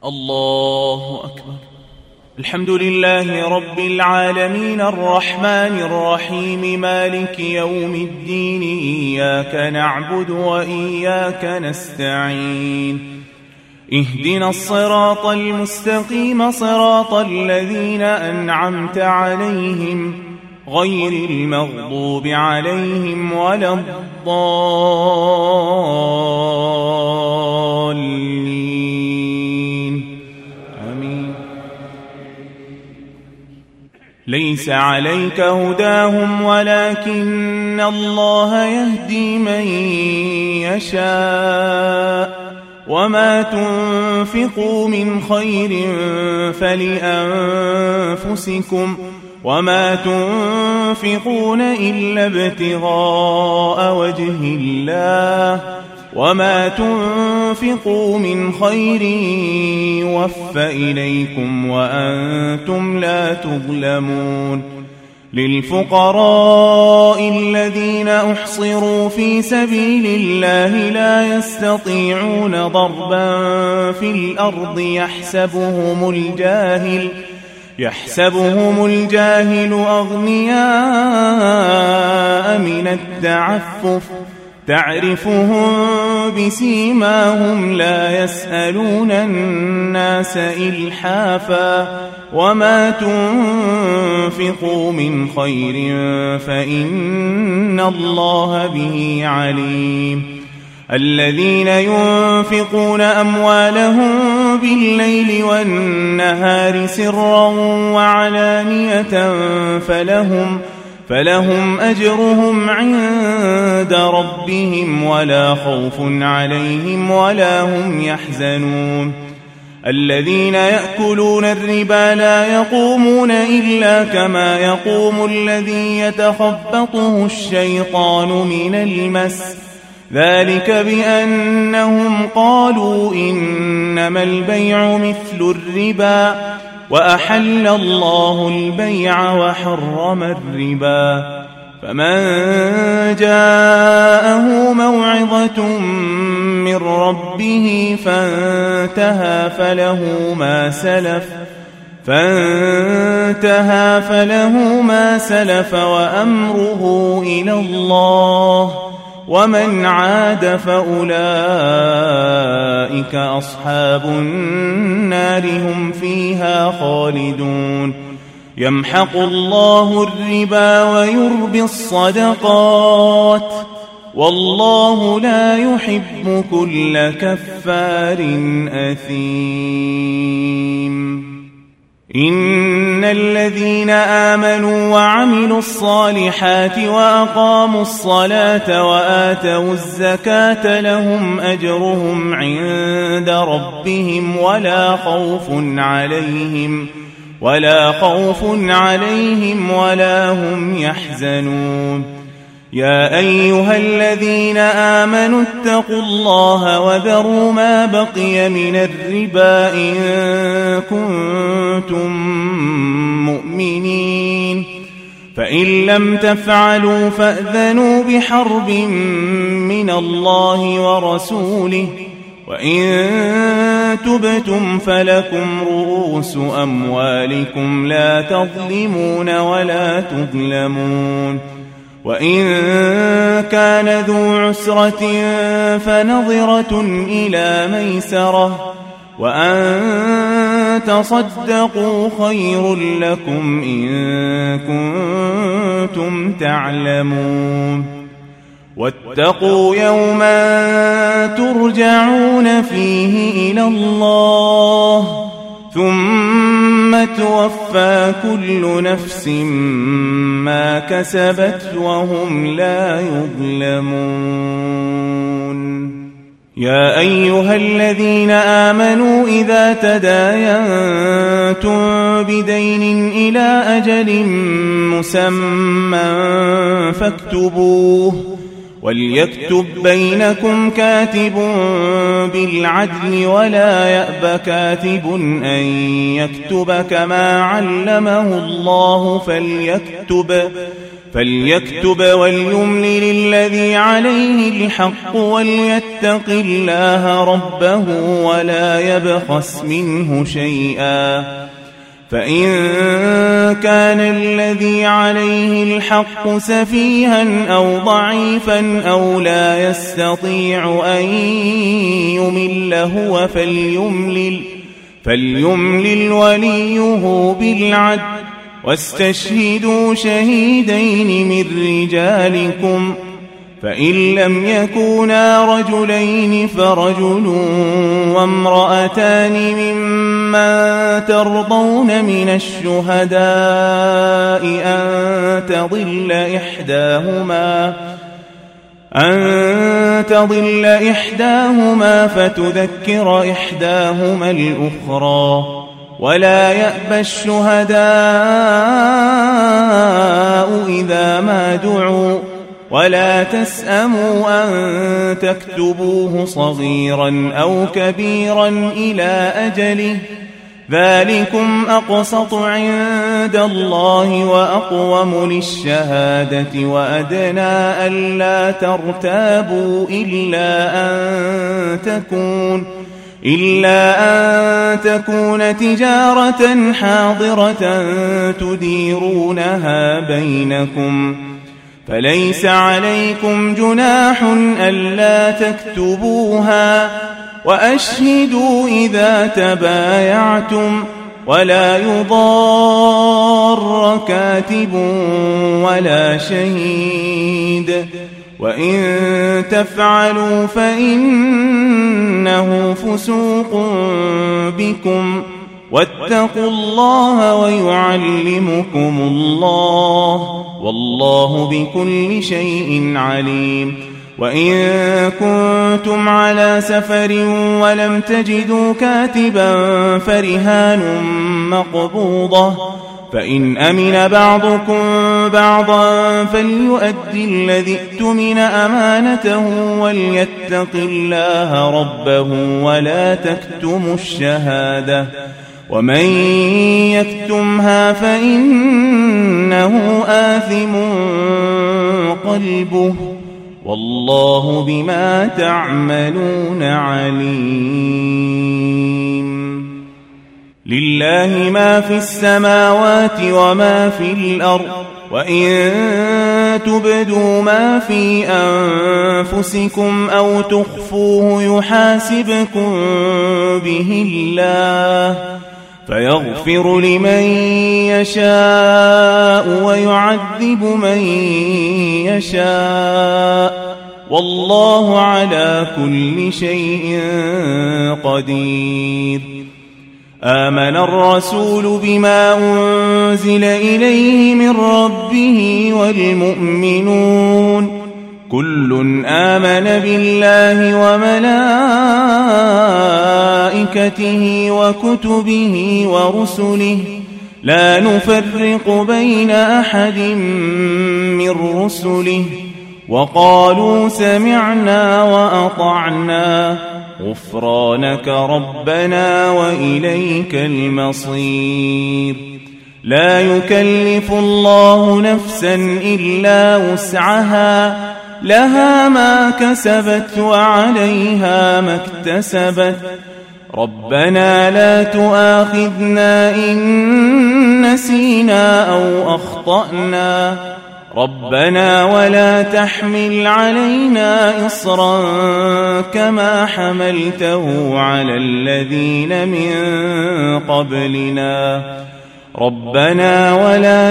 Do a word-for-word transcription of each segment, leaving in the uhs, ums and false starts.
الله أكبر. الحمد لله رب العالمين الرحمن الرحيم مالك يوم الدين، إياك نعبد وإياك نستعين، اهدنا الصراط المستقيم صراط الذين أنعمت عليهم غير المغضوب عليهم ولا الضالين آمين. ليس عليك هداهم ولكن الله يهدي من يشاء، وما تنفقوا من خير فلأنفسكم، وما تنفقون إلا ابتغاء وجه الله، وما تنفقوا من خير يوفى إليكم وأنتم لا تظلمون. للفقراء الذين أحصروا في سبيل الله لا يستطيعون ضربا في الأرض يحسبهم الجاهل يحسبهم الجاهل أغنياء من التعفف، تعرفهم بسيماهم لا يسألون الناس إلحافا، وما تنفقوا من خير فإن الله به عليم. الذين ينفقون أموالهم بالليل والنهار سرا وعلانية فلهم فلهم أجرهم عند ربهم ولا خوف عليهم ولا هم يحزنون. الذين يأكلون الربا لا يقومون إلا كما يقوم الذي يتخبطه الشيطان من المس، ذلك بأنهم قالوا إنما البيع مثل الربا، وأحل الله البيع وحرم الربا. فمن جاءه موعظة من ربه فانتهى فله ما سلف فانتهى فله ما سلف وأمره إلى الله، ومن عاد فأولئك أصحاب النار هم فيها خالدون. يمحق الله الربا ويربي الصدقات، والله لا يحب كل كفار أثيم. إن الذين آمنوا وعملوا الصالحات وأقاموا الصلاة وآتوا الزكاة لهم أجرهم عند ربهم ولا خوف عليهم ولا خوف عليهم ولا هم يحزنون. يا أيها الذين آمنوا اتقوا الله وذروا ما بقي من الربا إن كنتم مؤمنين، فإن لم تفعلوا فأذنوا بحرب من الله ورسوله، وإن تبتم فلكم رؤوس أموالكم لا تظلمون ولا تظلمون. وإن كان ذو عسرة فنظرة إلى ميسرة، وأن تصدقوا خير لكم إن كنتم تعلمون. واتقوا يوما ترجعون فيه إلى الله ثم توفى كل نفس ما كسبت وهم لا يظلمون. يا أيها الذين آمنوا إذا تداينتم بدين إلى أجل مسمى فاكتبوه، وليكتب بينكم كاتب بالعدل ولا يأب كاتب أن يكتب كما علمه الله فليكتب فليكتب وليملل الذي عليه الحق وليتق الله ربه ولا يبخس منه شيئا. فإن كان الذي عليه الحق سفيها أو ضعيفا أو لا يستطيع أن يمل هو فليملل, فليملل وليه بالعدل واستشهدوا شهيدين من رجالكم فإن لم يكونا رجلين فرجل وامرأتان ممن ترضون من الشهداء أن تضل إحداهما أن تضل إحداهما فتذكر إحداهما الأخرى ولا يأبى الشهداء إذا ما دعوا ولا تسأموا أن تكتبوه صغيرا أو كبيرا إلى أجله ذلكم أقسط عند الله وأقوم للشهادة وأدنى ألا ترتابوا إلا أن تكون إلا أن تكون تجارة حاضرة تديرونها بينكم فليس عليكم جناح ألا تكتبوها وأشهدوا إذا تبايعتم ولا يضار كاتب ولا شهيد وإن تفعلوا فإنه فسوق بكم واتقوا الله ويعلمكم الله والله بكل شيء عليم. وإن كنتم على سفر ولم تجدوا كاتبا فرهان مقبوضة فإن أمن بعضكم بعضا فليؤدي الذي اؤتمن أمانته وليتق الله ربه ولا تكتموا الشهادة ومن يكتمها فإنه آثم قلبه والله بما تعملون عليم. لله ما في السماوات وما في الأرض وإن تبدوا ما في أنفسكم أو تخفوه يحاسبكم به الله فيغفر لمن يشاء ويعذب من يشاء والله على كل شيء قدير. آمن الرسول بما أنزل إليه من ربه والمؤمنون كل آمن بالله وملائكته وكتبه ورسله لا نفرق بين أحد من رسله وقالوا سمعنا وأطعنا غفرانك ربنا وإليك المصير. لا يكلف الله نفسا إلا وسعها لها ما كسبت وعليها ما اكتسبت ربنا لا تؤاخذنا إن نسينا أو أخطأنا ربنا ولا تحمل علينا إصرا كما حملته على الذين من قبلنا ربنا ولا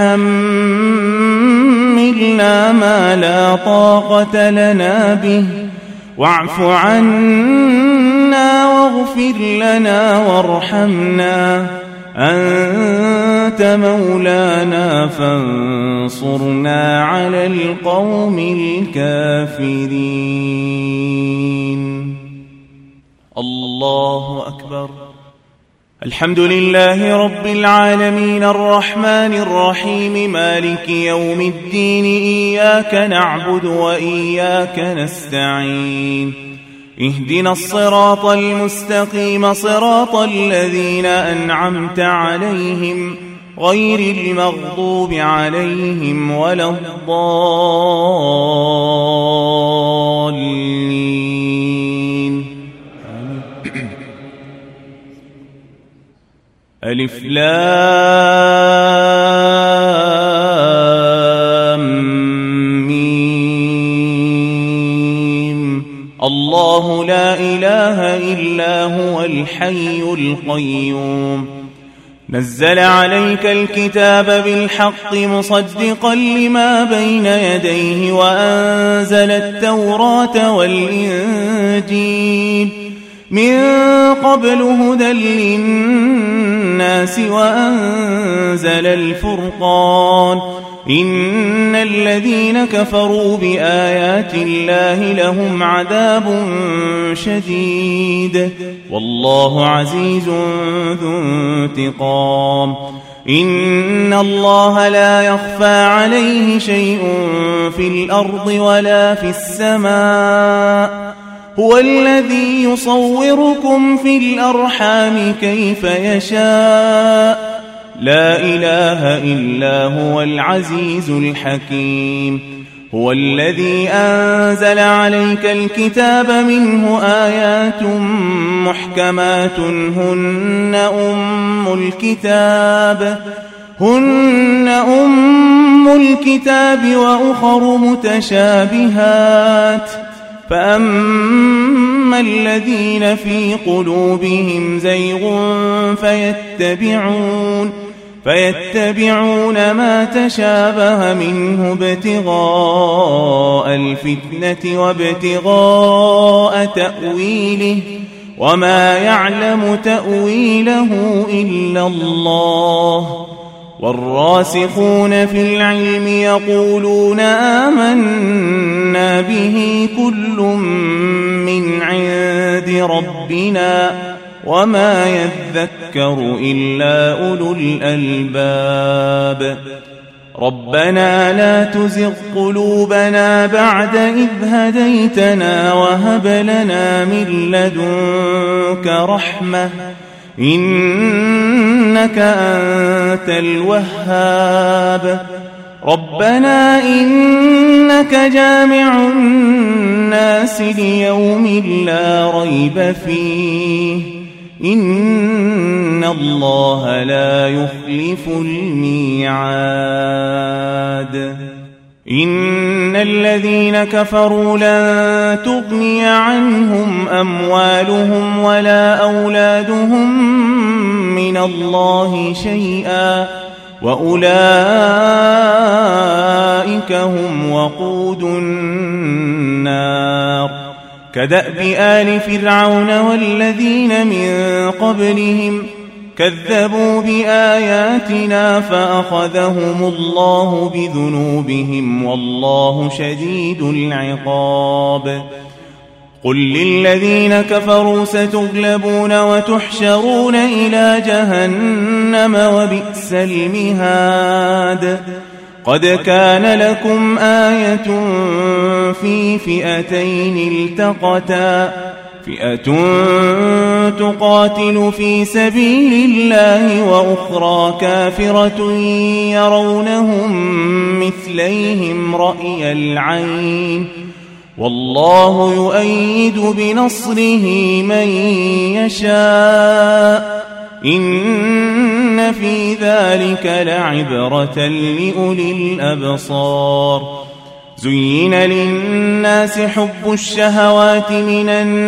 تحملنا ما لا طاقة لنا به واعف عنا واغفر لنا وارحمنا أنت مولانا فانصرنا على القوم الكافرين. الله أكبر. الحمد لله رب العالمين الرحمن الرحيم مالك يوم الدين إياك نعبد وإياك نستعين اهدنا الصراط المستقيم صراط الذين أنعمت عليهم غير المغضوب عليهم ولا الضالين. ألف لام ميم. الله لا إله إلا هو الحي القيوم. نزل عليك الكتاب بالحق مصدقا لما بين يديه وأنزل التوراة والإنجيل من قبل هدى للناس وأنزل الفرقان. إن الذين كفروا بآيات الله لهم عذاب شديد والله عزيز ذو انتقام. إن الله لا يخفى عليه شيء في الأرض ولا في السماء. هو الذي يصوركم في الأرحام كيف يشاء. لا إله إلا هو العزيز الحكيم. هو الذي أنزل عليك الكتاب منه آيات محكمات هن أم الكتاب هن أم الكتاب وأخر متشابهات. فأما الذين في قلوبهم زيغ فيتبعون فيتبعون ما تشابه منه ابتغاء الفتنة وابتغاء تأويله وما يعلم تأويله إلا الله. والراسخون في العلم يقولون آمنا به كل من عند ربنا وما يذكر إلا أولو الألباب. ربنا لا تزغ قلوبنا بعد إذ هديتنا وهب لنا من لدنك رحمة إنك أنت الوهاب. ربنا إنك جامع الناس ليوم لا ريب فيه إن الله لا يخلف الميعاد. إن الذين كفروا لن تغني عنهم أموالهم ولا أولادهم من الله شيئا وأولئك هم وقود النار. كدأب آل فرعون والذين من قبلهم كذبوا بآياتنا فأخذهم الله بذنوبهم والله شديد العقاب. قل للذين كفروا ستغلبون وتحشرون إلى جهنم وبئس المهاد. قد كان لكم آية في فئتين التقتا فئة تقاتل في سبيل الله وأخرى كافرة يرونهم مثليهم رأي العين والله يؤيد بنصره من يشاء إن في ذلك لعبرة لأولي الأبصار. زين للناس حب الشهوات من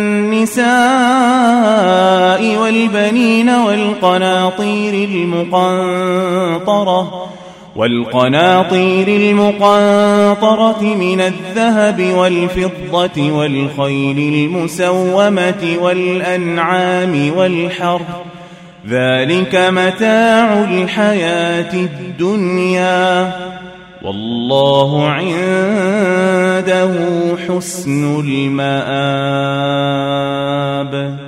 النساء والبنين والقناطير المقنطرة والقناطير المقنطرة من الذهب والفضة والخيل المسومة والأنعام والحرث ذلك متاع الحياة الدنيا والله عنده حسن المآب.